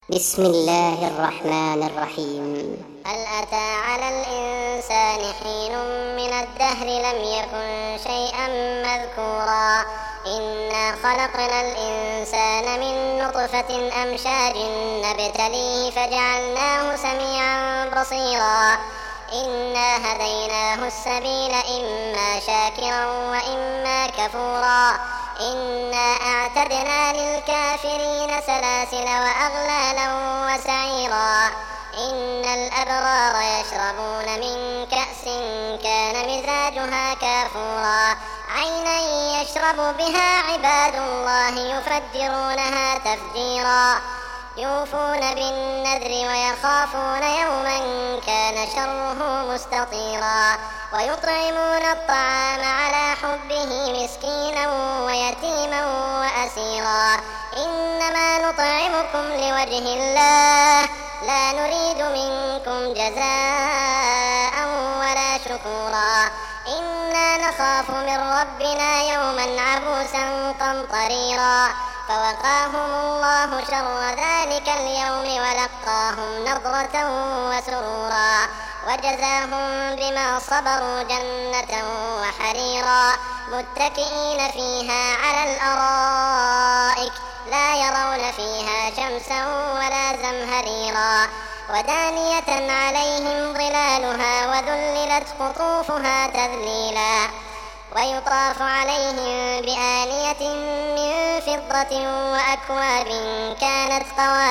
بسم الله الرحمن الرحيم. هل أتى على الإنسان حين من الدهر لم يكن شيئا مذكورا إنا خلقنا الإنسان من نطفة أمشاج نبتليه فجعلناه سميعا بصيرا إنا هديناه السبيل إما شاكرا وإما كفورا إنا أعتدنا للكافرين سلاسل وأغلالا وسعيرا إن الأبرار يشربون من كأس كان مزاجها كافورا عينا يشرب بها عباد الله يفجرونها تفجيرا يوفون بالنذر ويخافون يوما كان شره مستطيرا ويطعمون الطعام على حبه مسكينا ويتيما وأسيرا إنما نطعمكم لوجه الله لا نريد منكم جزاء ولا شكورا إنا نخاف من ربنا يوما عبوسا قمطريرا فوقاهم الله شر ذلك اليوم ولقاهم نضرة وسرورا وجزاهم بما صبروا جنة وحريرا متكئين فيها على الأرائك لا يرون فيها شمسا ولا زمهريرا ودانية عليهم ظلالها وذللت قطوفها تذليلا ويطاف عليهم بآنية من فضة وأكواب كانت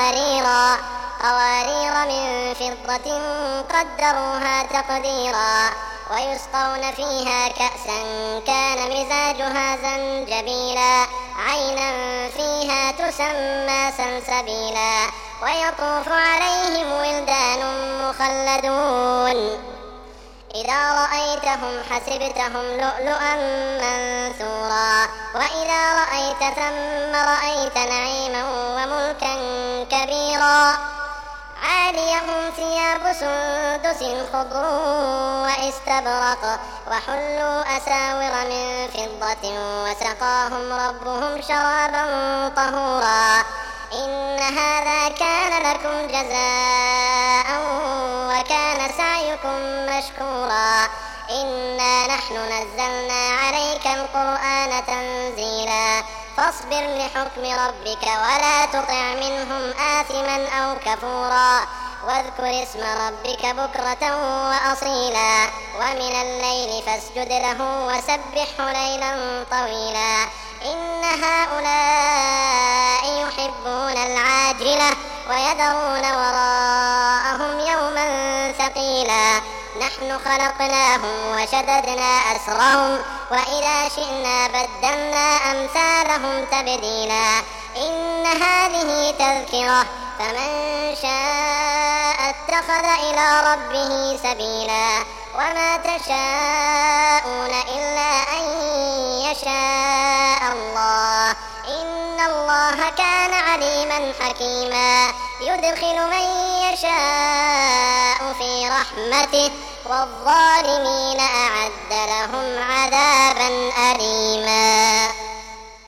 قوارير من فضة قدروها تقديرا ويسقون فيها كأسا كان مزاجها زنجبيلا عينا فيها تسمى سلسبيلا ويطوف عليهم ولدان مخلدون إذا رأيتهم حسبتهم لؤلؤا منثورا وإذا رأيت ثم رأيت نعيما وملكا كبيرا عاليهم ثياب سندس خضر واستبرق وحلوا أساور من فضة وسقاهم ربهم شرابا طهورا إن هذا كان لكم جزاء وكان سعيكم مشكورا إنا نحن نزلنا عليك القرآن تنزيلا فاصبر لحكم ربك ولا تطع منهم آثما أو كفورا واذكر اسم ربك بكرة وأصيلا ومن الليل فاسجد له وسبحه ليلا طويلا إن هؤلاء يحبون العاجلة ويذرون وراءهم يوما ثقيلا نحن خلقناهم وشددنا أسرهم وإذا شئنا بدلنا أمثالهم تبديلا إن هذه تذكرة فمن شاء اتخذ إلى ربه سبيلا وما تشاءون إلا أن يشاء الله إن الله كان عليما حكيما يدخل من يشاء في رحمته والظالمين أعد لهم عذابا أليما.